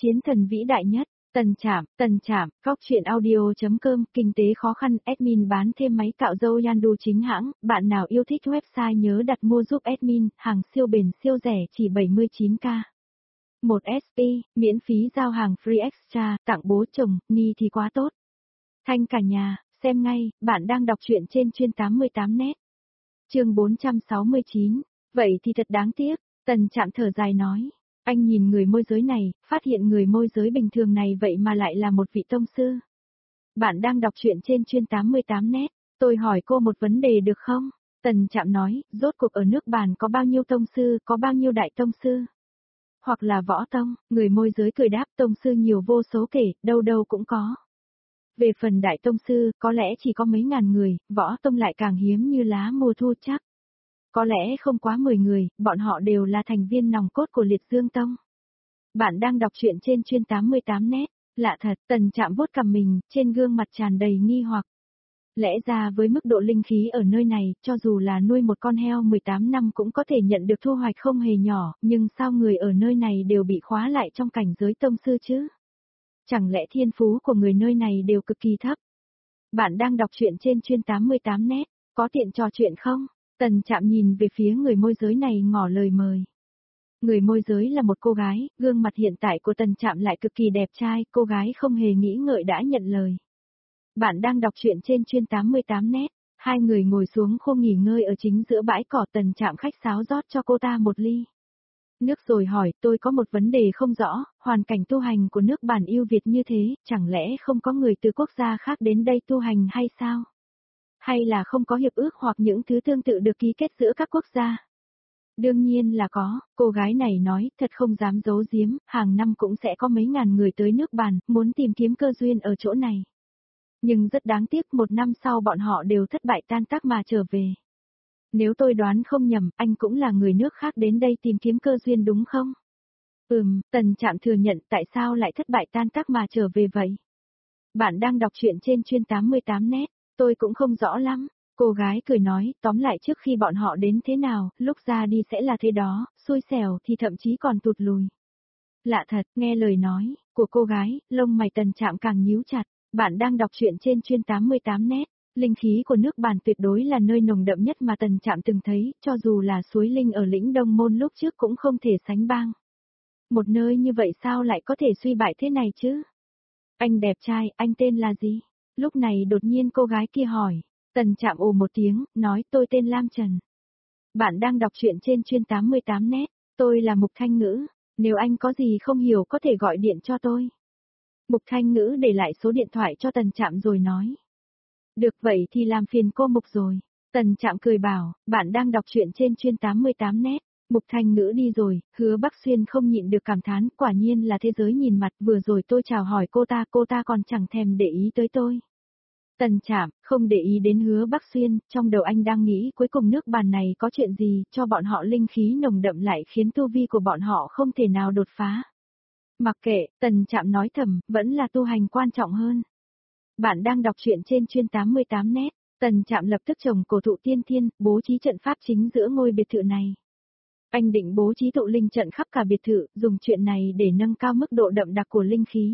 Chiến thần vĩ đại nhất, Tần Trạm, góc truyện audio.com, kinh tế khó khăn, admin bán thêm máy cạo râu Yandu chính hãng, bạn nào yêu thích website nhớ đặt mua giúp admin, hàng siêu bền siêu rẻ chỉ 79k. 1 SP, miễn phí giao hàng free extra, tặng bố chồng, ni thì quá tốt. Thanh cả nhà, xem ngay, bạn đang đọc truyện trên chuyên 88net. Chương 469, vậy thì thật đáng tiếc, Tần Trạm thở dài nói. Anh nhìn người môi giới này, phát hiện người môi giới bình thường này vậy mà lại là một vị tông sư. Bạn đang đọc truyện trên chuyên 88net, tôi hỏi cô một vấn đề được không? Tần Trạm nói, rốt cuộc ở nước bàn có bao nhiêu tông sư, có bao nhiêu đại tông sư? Hoặc là võ tông, người môi giới cười đáp tông sư nhiều vô số kể, đâu đâu cũng có. Về phần đại tông sư, có lẽ chỉ có mấy ngàn người, võ tông lại càng hiếm như lá mùa thu chắc. Có lẽ không quá 10 người, bọn họ đều là thành viên nòng cốt của Liệt Dương Tông. Bạn đang đọc truyện trên chuyên 88net, lạ thật, Tần Trạm vuốt cằm mình, trên gương mặt tràn đầy nghi hoặc. Lẽ ra với mức độ linh khí ở nơi này, cho dù là nuôi một con heo 18 năm cũng có thể nhận được thu hoạch không hề nhỏ, nhưng sao người ở nơi này đều bị khóa lại trong cảnh giới tông sư chứ? Chẳng lẽ thiên phú của người nơi này đều cực kỳ thấp? Bạn đang đọc truyện trên chuyên 88net, có tiện trò chuyện không? Tần Trạm nhìn về phía người môi giới này ngỏ lời mời. Người môi giới là một cô gái, gương mặt hiện tại của Tần Trạm lại cực kỳ đẹp trai, cô gái không hề nghĩ ngợi đã nhận lời. Bạn đang đọc truyện trên chuyên 88net, hai người ngồi xuống khô nghỉ ngơi ở chính giữa bãi cỏ. Tần Trạm khách sáo rót cho cô ta một ly nước rồi hỏi, tôi có một vấn đề không rõ, hoàn cảnh tu hành của nước bản ưu việt như thế, chẳng lẽ không có người từ quốc gia khác đến đây tu hành hay sao? Hay là không có hiệp ước hoặc những thứ tương tự được ký kết giữa các quốc gia? Đương nhiên là có, cô gái này nói, thật không dám giấu giếm, hàng năm cũng sẽ có mấy ngàn người tới nước bàn, muốn tìm kiếm cơ duyên ở chỗ này. Nhưng rất đáng tiếc, một năm sau bọn họ đều thất bại tan tác mà trở về. Nếu tôi đoán không nhầm, anh cũng là người nước khác đến đây tìm kiếm cơ duyên đúng không? Tần Trạm thừa nhận tại sao lại thất bại tan tác mà trở về vậy? Bạn đang đọc truyện trên chuyên 88net, tôi cũng không rõ lắm. Cô gái cười nói, tóm lại trước khi bọn họ đến thế nào, lúc ra đi sẽ là thế đó, xui xẻo thì thậm chí còn tụt lùi. Lạ thật, nghe lời nói của cô gái, lông mày Tần Trạm càng nhíu chặt. Bạn đang đọc truyện trên chuyên 88net. Linh khí của nước bàn tuyệt đối là nơi nồng đậm nhất mà Tần Trạm từng thấy, cho dù là suối linh ở lĩnh Đông Môn lúc trước cũng không thể sánh bằng. Một nơi như vậy sao lại có thể suy bại thế này chứ? Anh đẹp trai, anh tên là gì? Lúc này đột nhiên cô gái kia hỏi. Tần Trạm ồ một tiếng, nói tôi tên Lam Trần. Bạn đang đọc truyện trên chuyên 88net, tôi là Mục Thanh Ngữ, nếu anh có gì không hiểu có thể gọi điện cho tôi. Mục Thanh Ngữ để lại số điện thoại cho Tần Trạm rồi nói. Được vậy thì làm phiền cô Mục rồi. Tần Trạm cười bảo, bạn đang đọc truyện trên chuyên 88net. Mục Thanh Ngữ đi rồi, Hứa Bắc Xuyên không nhịn được cảm thán, quả nhiên là thế giới nhìn mặt, vừa rồi tôi chào hỏi cô ta còn chẳng thèm để ý tới tôi. Tần Trạm, không để ý đến Hứa Bắc Xuyên, trong đầu anh đang nghĩ cuối cùng nước bàn này có chuyện gì, cho bọn họ linh khí nồng đậm lại khiến tu vi của bọn họ không thể nào đột phá. Mặc kệ, Tần Trạm nói thầm, vẫn là tu hành quan trọng hơn. Bạn đang đọc truyện trên chuyên 88net, Tần Trạm lập tức trồng cổ thụ tiên thiên, bố trí trận pháp chính giữa ngôi biệt thự này. Anh định bố trí tụ linh trận khắp cả biệt thự, dùng chuyện này để nâng cao mức độ đậm đặc của linh khí.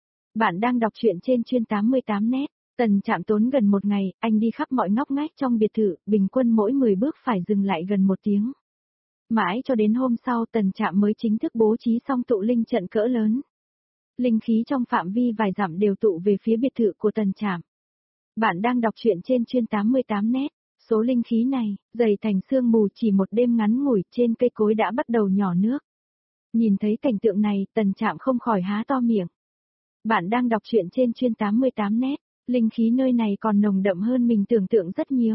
Bạn đang đọc truyện trên chuyên 88net, Tần Trạm tốn gần một ngày, anh đi khắp mọi ngóc ngách trong biệt thự, bình quân mỗi 10 bước phải dừng lại gần 1 tiếng. Mãi cho đến hôm sau Tần Trạm mới chính thức bố trí xong tụ linh trận cỡ lớn. Linh khí trong phạm vi vài dặm đều tụ về phía biệt thự của Tần Trạm. Bạn đang đọc truyện trên chuyên 88net, số linh khí này, dày thành sương mù chỉ một đêm ngắn ngủi trên cây cối đã bắt đầu nhỏ nước. Nhìn thấy cảnh tượng này, Tần Trạm không khỏi há to miệng. Bạn đang đọc truyện trên chuyên 88net, linh khí nơi này còn nồng đậm hơn mình tưởng tượng rất nhiều.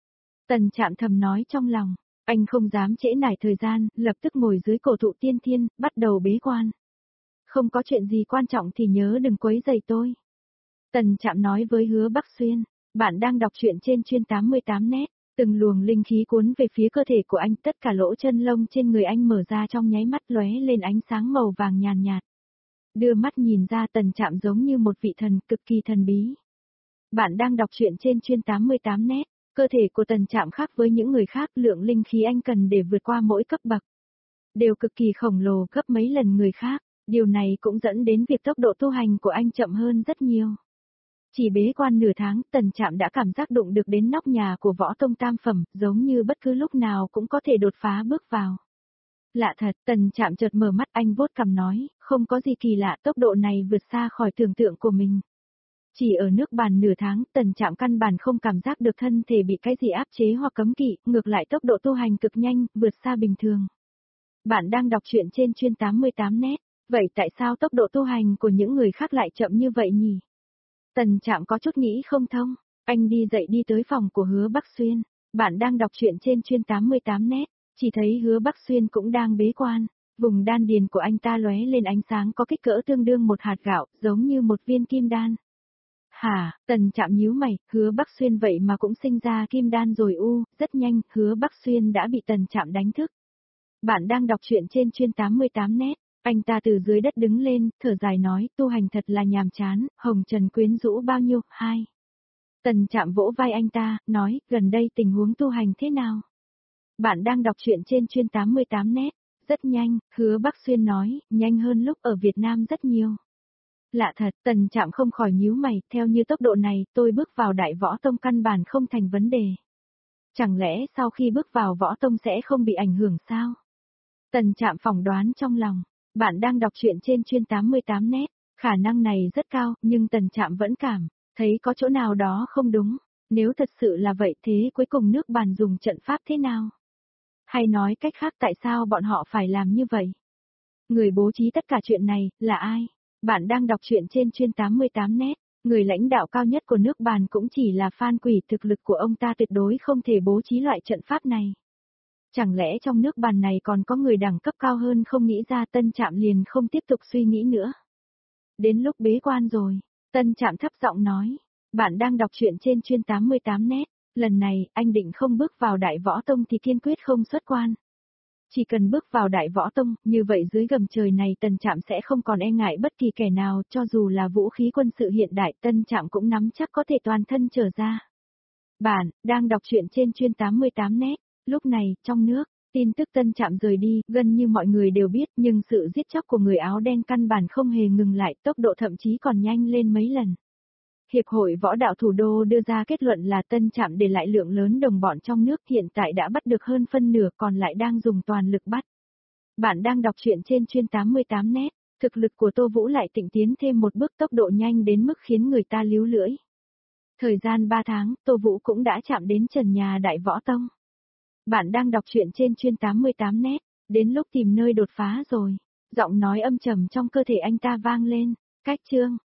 Tần Trạm thầm nói trong lòng, anh không dám trễ nải thời gian, lập tức ngồi dưới cổ thụ tiên thiên, bắt đầu bế quan. Không có chuyện gì quan trọng thì nhớ đừng quấy rầy tôi. Tần Trạm nói với Hứa Bắc Xuyên, bạn đang đọc truyện trên chuyên 88net, từng luồng linh khí cuốn về phía cơ thể của anh, tất cả lỗ chân lông trên người anh mở ra trong nháy mắt lóe lên ánh sáng màu vàng nhàn nhạt. Đưa mắt nhìn ra Tần Trạm giống như một vị thần cực kỳ thần bí. Bạn đang đọc truyện trên chuyên 88net, cơ thể của Tần Trạm khác với những người khác, lượng linh khí anh cần để vượt qua mỗi cấp bậc đều cực kỳ khổng lồ, gấp mấy lần người khác. Điều này cũng dẫn đến việc tốc độ tu hành của anh chậm hơn rất nhiều. Chỉ bế quan nửa tháng, Tần Trạm đã cảm giác đụng được đến nóc nhà của võ tông tam phẩm, giống như bất cứ lúc nào cũng có thể đột phá bước vào. Lạ thật, Tần Trạm chợt mở mắt, anh vuốt cằm nói, không có gì kỳ lạ, tốc độ này vượt xa khỏi tưởng tượng của mình. Chỉ ở nước bàn nửa tháng, Tần Trạm căn bản không cảm giác được thân thể bị cái gì áp chế hoặc cấm kỵ, ngược lại tốc độ tu hành cực nhanh, vượt xa bình thường. Bạn đang đọc truyện trên chuyên 88 net, vậy tại sao tốc độ tu hành của những người khác lại chậm như vậy nhỉ? Tần Trạm có chút nghĩ không thông, anh đi dậy đi tới phòng của Hứa Bắc Xuyên, bạn đang đọc truyện trên chuyên 88 net, chỉ thấy Hứa Bắc Xuyên cũng đang bế quan, vùng đan điền của anh ta lóe lên ánh sáng có kích cỡ tương đương một hạt gạo, giống như một viên kim đan. Hả, Tần Trạm nhíu mày, Hứa Bắc Xuyên vậy mà cũng sinh ra kim đan rồi rất nhanh, Hứa Bắc Xuyên đã bị Tần Trạm đánh thức. Bạn đang đọc truyện trên chuyên 88 net, anh ta từ dưới đất đứng lên, thở dài nói, tu hành thật là nhàm chán, hồng trần quyến rũ bao nhiêu, 2. Tần Trạm vỗ vai anh ta, nói, gần đây tình huống tu hành thế nào? Bạn đang đọc truyện trên chuyên 88 net, rất nhanh, Hứa Bắc Xuyên nói, nhanh hơn lúc ở Việt Nam rất nhiều. Lạ thật, Tần Trạm không khỏi nhíu mày, theo như tốc độ này, tôi bước vào đại võ tông căn bản không thành vấn đề. Chẳng lẽ sau khi bước vào võ tông sẽ không bị ảnh hưởng sao? Tần Trạm phỏng đoán trong lòng, bạn đang đọc truyện trên chuyên 88 net, khả năng này rất cao, nhưng Tần Trạm vẫn thấy có chỗ nào đó không đúng. Nếu thật sự là vậy thế cuối cùng nước bàn dùng trận pháp thế nào? Hay nói cách khác tại sao bọn họ phải làm như vậy? Người bố trí tất cả chuyện này, là ai? Bạn đang đọc truyện trên chuyên 88 net, người lãnh đạo cao nhất của nước bàn cũng chỉ là Phan Quỷ, thực lực của ông ta tuyệt đối không thể bố trí loại trận pháp này. Chẳng lẽ trong nước bàn này còn có người đẳng cấp cao hơn không? Nghĩ ra, Tân Trạm liền không tiếp tục suy nghĩ nữa. Đến lúc bế quan rồi, Tân Trạm thấp giọng nói, bạn đang đọc truyện trên chuyên 88 net, lần này anh định không bước vào đại võ tông thì kiên quyết không xuất quan. Chỉ cần bước vào đại võ tông, như vậy dưới gầm trời này Tần Trạm sẽ không còn e ngại bất kỳ kẻ nào, cho dù là vũ khí quân sự hiện đại, Tân Trạm cũng nắm chắc có thể toàn thân trở ra. Bạn đang đọc truyện trên chuyên 88 net, lúc này, trong nước, tin tức Tân Trạm rời đi, gần như mọi người đều biết, nhưng sự giết chóc của người áo đen căn bản không hề ngừng lại, tốc độ thậm chí còn nhanh lên mấy lần. Hiệp hội võ đạo thủ đô đưa ra kết luận là Tân Trạm để lại lượng lớn đồng bọn trong nước, hiện tại đã bắt được hơn phân nửa, còn lại đang dùng toàn lực bắt. Bạn đang đọc truyện trên chuyên 88 net, thực lực của Tô Vũ lại tịnh tiến thêm một bước, tốc độ nhanh đến mức khiến người ta líu lưỡi. Thời gian 3 tháng, Tô Vũ cũng đã chạm đến trần nhà đại võ tông. Bạn đang đọc truyện trên chuyên 88 net, đến lúc tìm nơi đột phá rồi. Giọng nói âm trầm trong cơ thể anh ta vang lên, cách chương.